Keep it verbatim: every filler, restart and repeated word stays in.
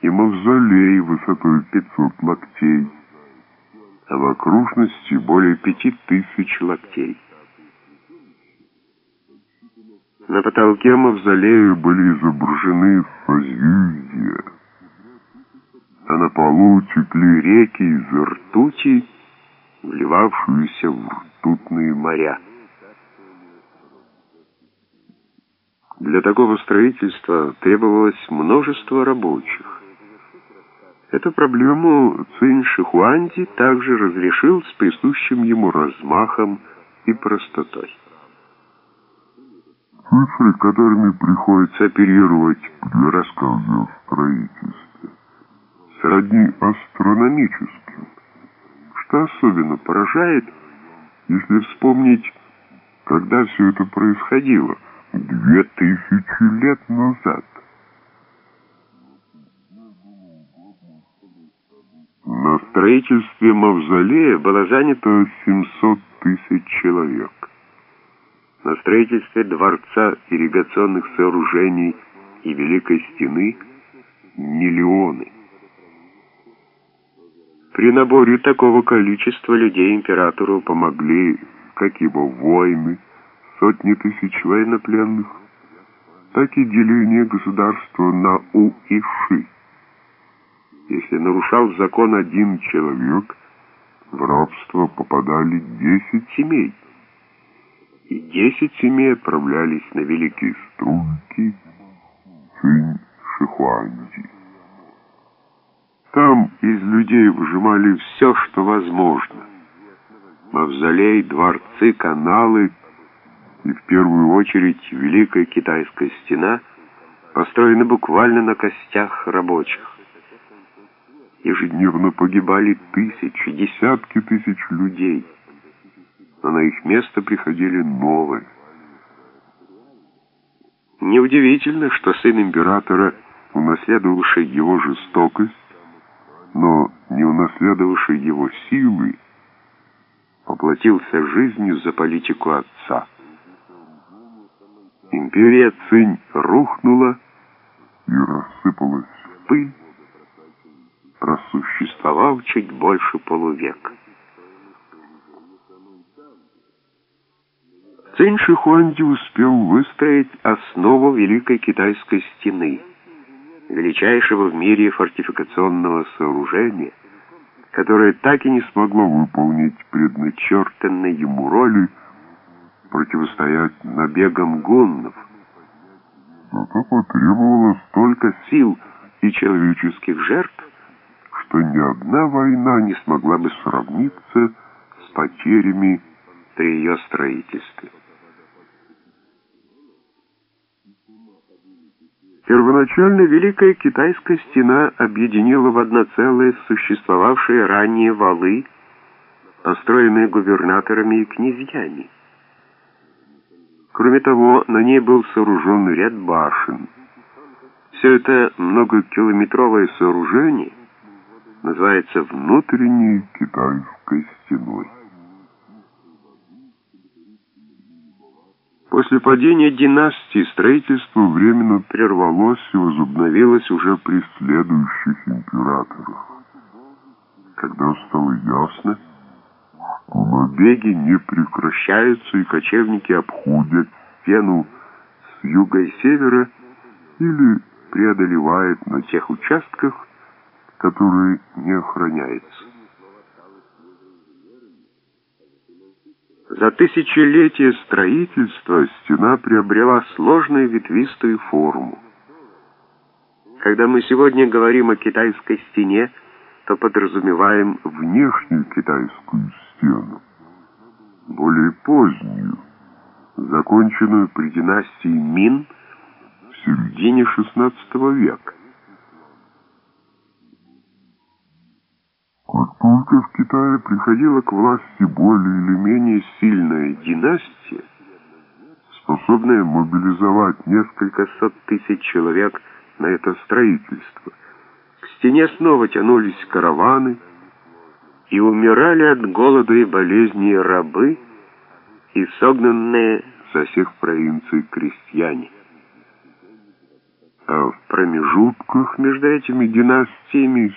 и мавзолей высотой пятьсот локтей, а в окружности более пяти тысяч локтей. На потолке мавзолея были изображены созвездия, а на полу текли реки из ртути, вливавшиеся в ртутные моря. Для такого строительства требовалось множество рабочих. Эту проблему Цинь Шихуанди также разрешил с присущим ему размахом и простотой. Цифры, которыми приходится оперировать при рассказе о строительстве, сродни астрономическим, что особенно поражает, если вспомнить, когда все это происходило, две тысячи лет назад. На строительстве мавзолея было занято семьсот тысяч человек. На строительстве дворца, ирригационных сооружений и Великой Стены миллионы. При наборе такого количества людей императору помогли как его воины, сотни тысяч военнопленных, так и деление государства на У и Ши. Если нарушал закон один человек, в рабство попадали десять семей, и десять семей отправлялись на великие струнки Цинь Шихуанди. Там из людей выжимали все, что возможно. Мавзолей, дворцы, каналы и, в первую очередь, Великая Китайская стена построены буквально на костях рабочих. Ежедневно погибали тысячи, десятки тысяч людей, но на их место приходили новые. Неудивительно, что сын императора, унаследовавший его жестокость, но не унаследовавший его силы, поплатился жизнью за политику отца. Империя Цинь рухнула и рассыпалась в пыль, просуществовав чуть больше полувека. Цинь Шихуанди успел выстроить основу Великой Китайской стены, величайшего в мире фортификационного сооружения, которое так и не смогло выполнить предначертанной ему роли противостоять набегам гуннов. Зато потребовалось столько сил и человеческих жертв, что ни одна война не смогла бы сравниться с потерями при ее строительстве. Первоначально Великая Китайская стена объединила в одно целое существовавшие ранее валы, построенные губернаторами и князьями. Кроме того, на ней был сооружен ряд башен. Все это многокилометровое сооружение называется внутренней Китайской стеной. После падения династии строительство временно прервалось и возобновилось уже при следующих императорах. Когда стало ясно, что набеги не прекращаются и кочевники обходят стену с юга и севера или преодолевают на тех участках, которые не охраняются. За тысячелетия строительства стена приобрела сложную ветвистую форму. Когда мы сегодня говорим о китайской стене, то подразумеваем внешнюю китайскую стену, более позднюю, законченную при династии Мин в середине шестнадцатого века. Как только в Китае приходила к власти более или менее сильная династия, способная мобилизовать несколько сот тысяч человек на это строительство, к стене снова тянулись караваны, и умирали от голода и болезней рабы и согнанные со всех провинций крестьяне. А в промежутках между этими династиями